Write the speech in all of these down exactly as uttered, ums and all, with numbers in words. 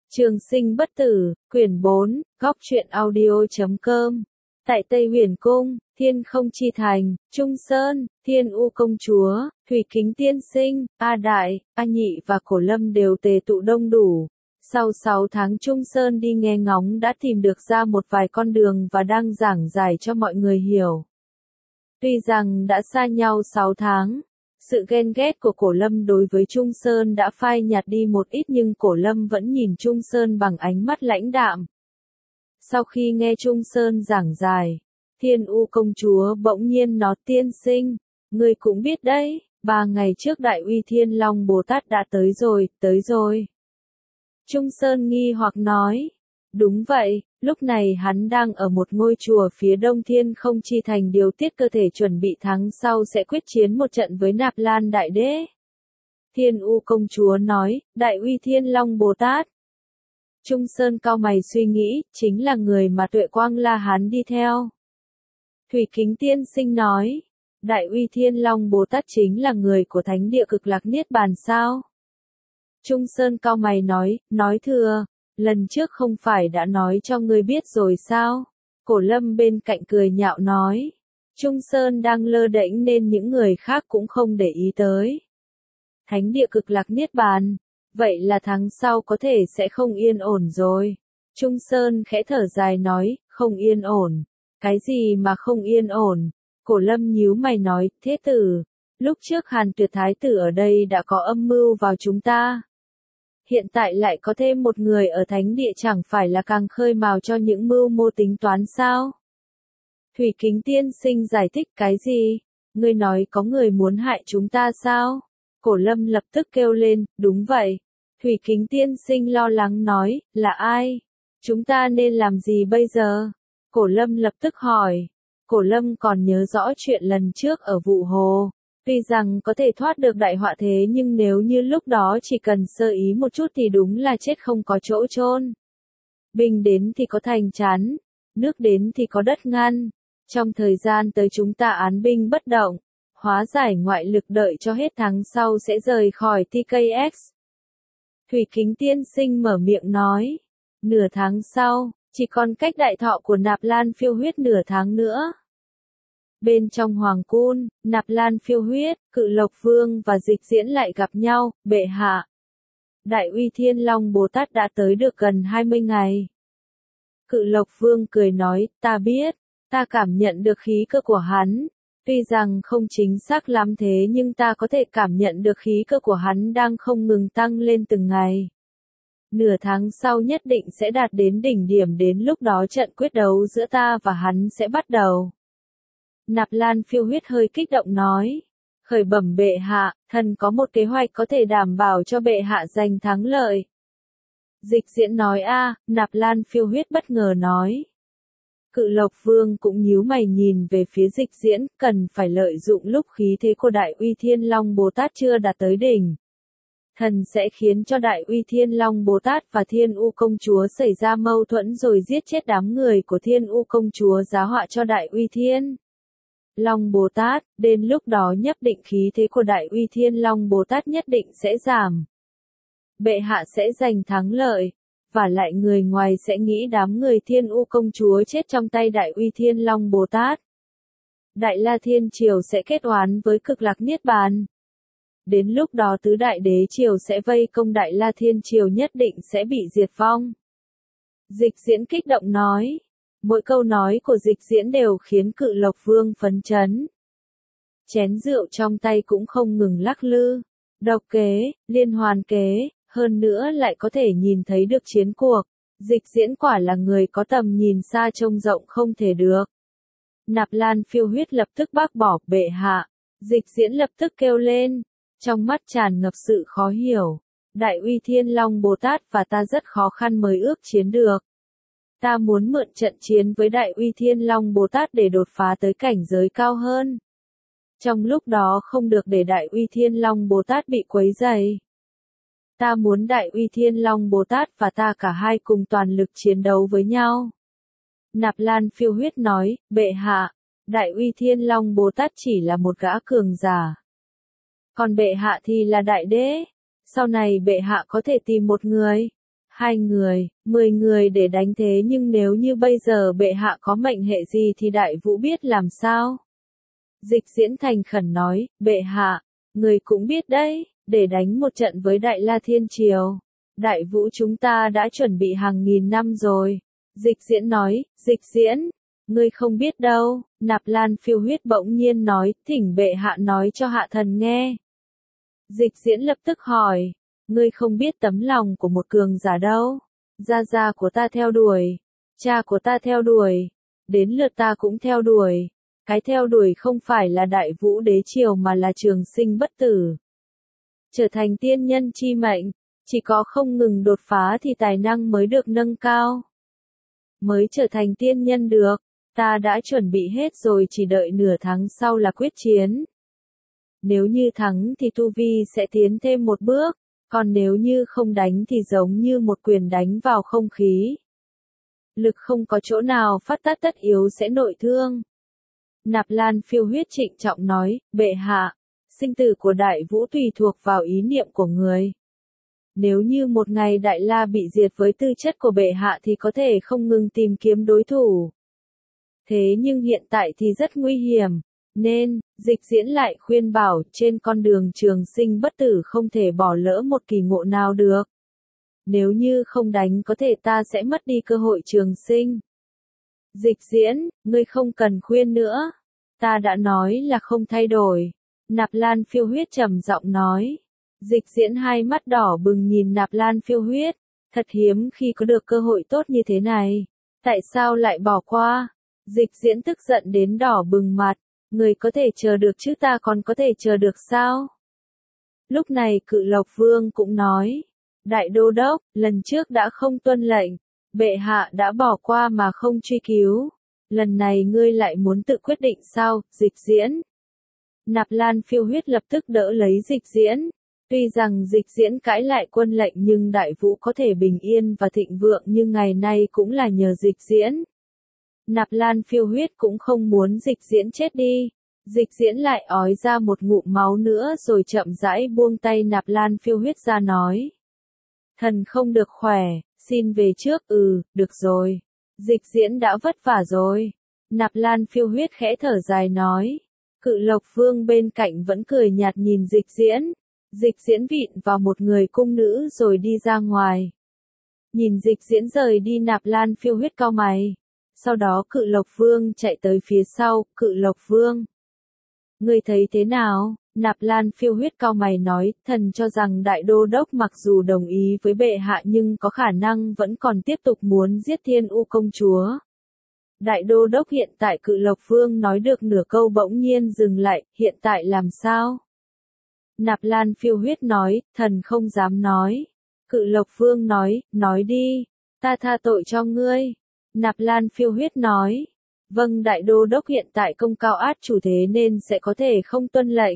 Trường sinh bất tử, quyển bốn, góc truyện audio chấm com. Tại Tây Huyền Cung, Thiên Không Chi Thành, Trung Sơn, Thiên U Công Chúa, Thủy Kính Tiên Sinh, A Đại, A Nhị và Cổ Lâm đều tề tụ đông đủ. Sau sáu tháng Trung Sơn đi nghe ngóng đã tìm được ra một vài con đường và đang giảng giải cho mọi người hiểu. Tuy rằng đã xa nhau sáu tháng, sự ghen ghét của Cổ Lâm đối với Trung Sơn đã phai nhạt đi một ít nhưng Cổ Lâm vẫn nhìn Trung Sơn bằng ánh mắt lãnh đạm. Sau khi nghe Trung Sơn giảng giải, Thiên U Công Chúa bỗng nhiên nói: Tiên sinh, ngươi cũng biết đấy, ba ngày trước Đại Uy Thiên Long Bồ Tát đã tới rồi, tới rồi. Trung Sơn nghi hoặc nói: Đúng vậy, lúc này hắn đang ở một ngôi chùa phía đông Thiên Không Chi Thành điều tiết cơ thể chuẩn bị tháng sau sẽ quyết chiến một trận với Nạp Lan Đại Đế. Thiên U Công Chúa nói: Đại Uy Thiên Long Bồ Tát. Trung Sơn cau mày suy nghĩ, chính là người mà Tuệ Quang La Hán đi theo. Thủy Kính Tiên Sinh nói: Đại Uy Thiên Long Bồ Tát chính là người của Thánh Địa Cực Lạc Niết Bàn sao? Trung Sơn cau mày nói: Nói thừa, lần trước không phải đã nói cho ngươi biết rồi sao? Cổ Lâm bên cạnh cười nhạo nói. Trung Sơn đang lơ đễnh nên những người khác cũng không để ý tới. Thánh Địa Cực Lạc Niết Bàn, vậy là tháng sau có thể sẽ không yên ổn rồi. Trung Sơn khẽ thở dài nói: Không yên ổn. Cái gì mà không yên ổn? Cổ Lâm nhíu mày nói: Thế tử, lúc trước Hàn Tuyệt Thái tử ở đây đã có âm mưu vào chúng ta. Hiện tại lại có thêm một người ở Thánh Địa, chẳng phải là càng khơi mào cho những mưu mô tính toán sao? Thủy Kính Tiên Sinh giải thích: Cái gì? Ngươi nói có người muốn hại chúng ta sao? Cổ Lâm lập tức kêu lên: Đúng vậy. Thủy Kính Tiên Sinh lo lắng nói: Là ai? Chúng ta nên làm gì bây giờ? Cổ Lâm lập tức hỏi. Cổ Lâm còn nhớ rõ chuyện lần trước ở Vụ Hồ. Tuy rằng có thể thoát được đại họa thế nhưng nếu như lúc đó chỉ cần sơ ý một chút thì đúng là chết không có chỗ chôn. Binh đến thì có thành chắn, nước đến thì có đất ngăn. Trong thời gian tới chúng ta án binh bất động, hóa giải ngoại lực, đợi cho hết tháng sau sẽ rời khỏi tê ca ích. Thủy Kính Tiên Sinh mở miệng nói. Nửa tháng sau, chỉ còn cách đại thọ của Nạp Lan Phiêu Huyết nửa tháng nữa. Bên trong Hoàng Cung, Nạp Lan Phiêu Huyết, Cự Lộc Vương và Dịch Diễn lại gặp nhau. Bệ hạ, Đại Uy Thiên Long Bồ Tát đã tới được gần hai mươi ngày. Cự Lộc Vương cười nói: Ta biết, ta cảm nhận được khí cơ của hắn. Tuy rằng không chính xác lắm thế nhưng ta có thể cảm nhận được khí cơ của hắn đang không ngừng tăng lên từng ngày. Nửa tháng sau nhất định sẽ đạt đến đỉnh điểm, đến lúc đó trận quyết đấu giữa ta và hắn sẽ bắt đầu. Nạp Lan Phiêu Huyết hơi kích động nói. Khởi bẩm bệ hạ, thần có một kế hoạch có thể đảm bảo cho bệ hạ giành thắng lợi. Dịch Diễn nói. A, Nạp Lan Phiêu Huyết bất ngờ nói. Cự Lộc Vương cũng nhíu mày nhìn về phía Dịch Diễn, cần phải lợi dụng lúc khí thế của Đại Uy Thiên Long Bồ Tát chưa đạt tới đỉnh. Thần sẽ khiến cho Đại Uy Thiên Long Bồ Tát và Thiên U Công Chúa xảy ra mâu thuẫn rồi giết chết đám người của Thiên U Công Chúa, giá họa cho Đại Uy Thiên Long Bồ Tát. Đến lúc đó nhất định khí thế của Đại Uy Thiên Long Bồ Tát nhất định sẽ giảm. Bệ hạ sẽ giành thắng lợi. Và lại người ngoài sẽ nghĩ đám người Thiên U Công Chúa chết trong tay Đại Uy Thiên Long Bồ Tát. Đại La Thiên Triều sẽ kết oán với Cực Lạc Niết Bàn. Đến lúc đó tứ đại đế triều sẽ vây công Đại La Thiên Triều, nhất định sẽ bị diệt vong. Dịch Diễn kích động nói. Mỗi câu nói của Dịch Diễn đều khiến Cự Lộc Vương phấn chấn. Chén rượu trong tay cũng không ngừng lắc lư. Độc kế, liên hoàn kế, hơn nữa lại có thể nhìn thấy được chiến cuộc. Dịch Diễn quả là người có tầm nhìn xa trông rộng không thể được. Nạp Lan Phiêu Huyết lập tức bác bỏ. Bệ hạ. Dịch Diễn lập tức kêu lên, trong mắt tràn ngập sự khó hiểu. Đại Uy Thiên Long Bồ Tát và ta rất khó khăn mới ước chiến được. Ta muốn mượn trận chiến với Đại Uy Thiên Long Bồ Tát để đột phá tới cảnh giới cao hơn. Trong lúc đó không được để Đại Uy Thiên Long Bồ Tát bị quấy rầy. Ta muốn Đại Uy Thiên Long Bồ Tát và ta cả hai cùng toàn lực chiến đấu với nhau. Nạp Lan Phiêu Huyết nói. Bệ hạ, Đại Uy Thiên Long Bồ Tát chỉ là một gã cường giả. Còn bệ hạ thì là đại đế. Sau này bệ hạ có thể tìm một người Hai người, mười người để đánh thế nhưng nếu như bây giờ bệ hạ có mệnh hệ gì thì Đại Vũ biết làm sao? Dịch Diễn thành khẩn nói, bệ hạ, người cũng biết đấy, để đánh một trận với Đại La Thiên Triều. Đại Vũ chúng ta đã chuẩn bị hàng nghìn năm rồi. Dịch Diễn nói, Dịch Diễn, ngươi không biết đâu. Nạp Lan Phiêu Huyết bỗng nhiên nói, thỉnh bệ hạ nói cho hạ thần nghe. Dịch Diễn lập tức hỏi, ngươi không biết tấm lòng của một cường giả đâu. Gia gia của ta theo đuổi, cha của ta theo đuổi, đến lượt ta cũng theo đuổi. Cái theo đuổi không phải là Đại Vũ đế triều mà là trường sinh bất tử. Trở thành tiên nhân chi mệnh, chỉ có không ngừng đột phá thì tài năng mới được nâng cao. Mới trở thành tiên nhân được, ta đã chuẩn bị hết rồi, chỉ đợi nửa tháng sau là quyết chiến. Nếu như thắng thì tu vi sẽ tiến thêm một bước, còn nếu như không đánh thì giống như một quyền đánh vào không khí. Lực không có chỗ nào phát tác, tất yếu sẽ nội thương. Nạp Lan Phiêu Huyết trịnh trọng nói, bệ hạ, sinh tử của Đại Vũ tùy thuộc vào ý niệm của người. Nếu như một ngày Đại La bị diệt với tư chất của bệ hạ thì có thể không ngừng tìm kiếm đối thủ. Thế nhưng hiện tại thì rất nguy hiểm, nên, Dịch Diễn lại khuyên bảo trên con đường trường sinh bất tử không thể bỏ lỡ một kỳ ngộ nào được. Nếu như không đánh có thể ta sẽ mất đi cơ hội trường sinh. Dịch Diễn, ngươi không cần khuyên nữa. Ta đã nói là không thay đổi. Nạp Lan Phiêu Huyết trầm giọng nói. Dịch Diễn hai mắt đỏ bừng nhìn Nạp Lan Phiêu Huyết. Thật hiếm khi có được cơ hội tốt như thế này. Tại sao lại bỏ qua? Dịch Diễn tức giận đến đỏ bừng mặt. Người có thể chờ được chứ ta còn có thể chờ được sao? Lúc này Cự Lộc Vương cũng nói. Đại Đô Đốc, lần trước đã không tuân lệnh. Bệ hạ đã bỏ qua mà không truy cứu. Lần này ngươi lại muốn tự quyết định sao, Dịch Diễn? Nạp Lan Phiêu Huyết lập tức đỡ lấy Dịch Diễn. Tuy rằng Dịch Diễn cãi lại quân lệnh nhưng Đại Vũ có thể bình yên và thịnh vượng như ngày nay cũng là nhờ Dịch Diễn. Nạp Lan Phiêu Huyết cũng không muốn Dịch Diễn chết đi. Dịch Diễn lại ói ra một ngụm máu nữa rồi chậm rãi buông tay Nạp Lan Phiêu Huyết ra nói. Thần không được khỏe, xin về trước. Ừ, được rồi. Dịch Diễn đã vất vả rồi. Nạp Lan Phiêu Huyết khẽ thở dài nói. Cự Lộc Vương bên cạnh vẫn cười nhạt nhìn Dịch Diễn. Dịch Diễn vịn vào một người cung nữ rồi đi ra ngoài. Nhìn Dịch Diễn rời đi, Nạp Lan Phiêu Huyết cau mày. Sau đó Cự Lộc Vương chạy tới phía sau. Cự Lộc Vương, ngươi thấy thế nào? Nạp Lan Phiêu Huyết cau mày nói, thần cho rằng Đại Đô Đốc mặc dù đồng ý với bệ hạ nhưng có khả năng vẫn còn tiếp tục muốn giết Thiên U công chúa. Đại Đô Đốc hiện tại. Cự Lộc Vương nói được nửa câu bỗng nhiên dừng lại, hiện tại làm sao? Nạp Lan Phiêu Huyết nói, thần không dám nói. Cự Lộc Vương nói, nói đi, ta tha tội cho ngươi. Nạp Lan Phiêu Huyết nói, vâng, Đại Đô Đốc hiện tại công cao át chủ thế nên sẽ có thể không tuân lệnh.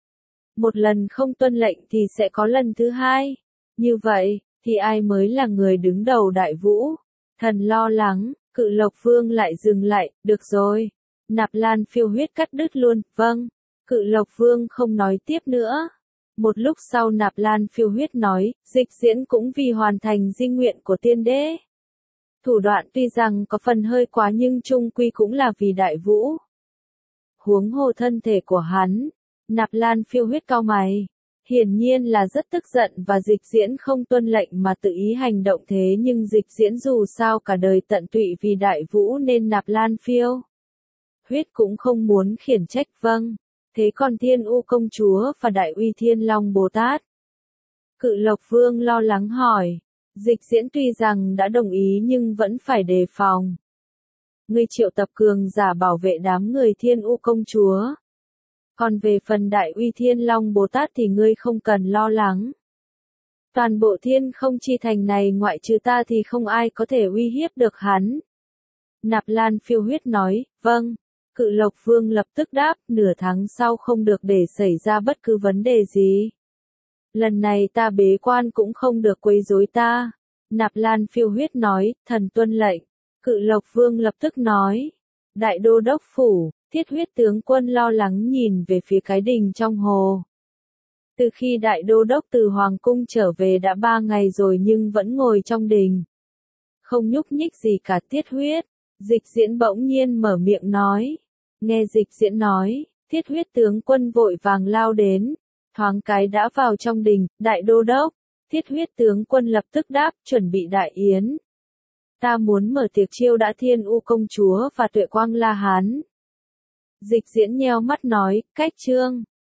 Một lần không tuân lệnh thì sẽ có lần thứ hai. Như vậy, thì ai mới là người đứng đầu Đại Vũ? Thần lo lắng. Cự Lộc Vương lại dừng lại, được rồi. Nạp Lan Phiêu Huyết cắt đứt luôn, vâng. Cự Lộc Vương không nói tiếp nữa. Một lúc sau Nạp Lan Phiêu Huyết nói, Dịch Diễn cũng vì hoàn thành di nguyện của tiên đế. Thủ đoạn tuy rằng có phần hơi quá nhưng chung quy cũng là vì Đại Vũ. Huống hồ thân thể của hắn. Nạp Lan Phiêu Huyết cau mày. Hiển nhiên là rất tức giận và Dịch Diễn không tuân lệnh mà tự ý hành động, thế nhưng Dịch Diễn dù sao cả đời tận tụy vì Đại Vũ nên Nạp Lan Phiêu Huyết cũng không muốn khiển trách. Vâng. Thế còn Thiên U công chúa và Đại Uy Thiên Long Bồ Tát? Cự Lộc Vương lo lắng hỏi. Dịch Diễn tuy rằng đã đồng ý nhưng vẫn phải đề phòng. Ngươi triệu tập cường giả bảo vệ đám người Thiên U công chúa. Còn về phần Đại Uy Thiên Long Bồ Tát thì ngươi không cần lo lắng. Toàn bộ Thiên Không Chi Thành này ngoại trừ ta thì không ai có thể uy hiếp được hắn. Nạp Lan Phiêu Huyết nói, vâng. Cự Lộc Vương lập tức đáp, nửa tháng sau không được để xảy ra bất cứ vấn đề gì. Lần này ta bế quan cũng không được quấy rối ta. Nạp Lan Phiêu Huyết nói, thần tuân lệnh. Cự Lộc Vương lập tức nói. Đại Đô Đốc Phủ, Thiết Huyết tướng quân lo lắng nhìn về phía cái đình trong hồ. Từ khi đại đô đốc từ Hoàng cung trở về đã ba ngày rồi nhưng vẫn ngồi trong đình. Không nhúc nhích gì cả. Tiết Huyết. Dịch Diễn bỗng nhiên mở miệng nói. Nghe Dịch Diễn nói, Tiết Huyết tướng quân vội vàng lao đến. Thoáng cái đã vào trong đình. Đại đô đốc. Tiết Huyết tướng quân lập tức đáp, chuẩn bị đại yến. Ta muốn mở tiệc chiêu đãi Thiên U công chúa và Tuệ Quang La Hán. Dịch Diễn nheo mắt nói, cách trương.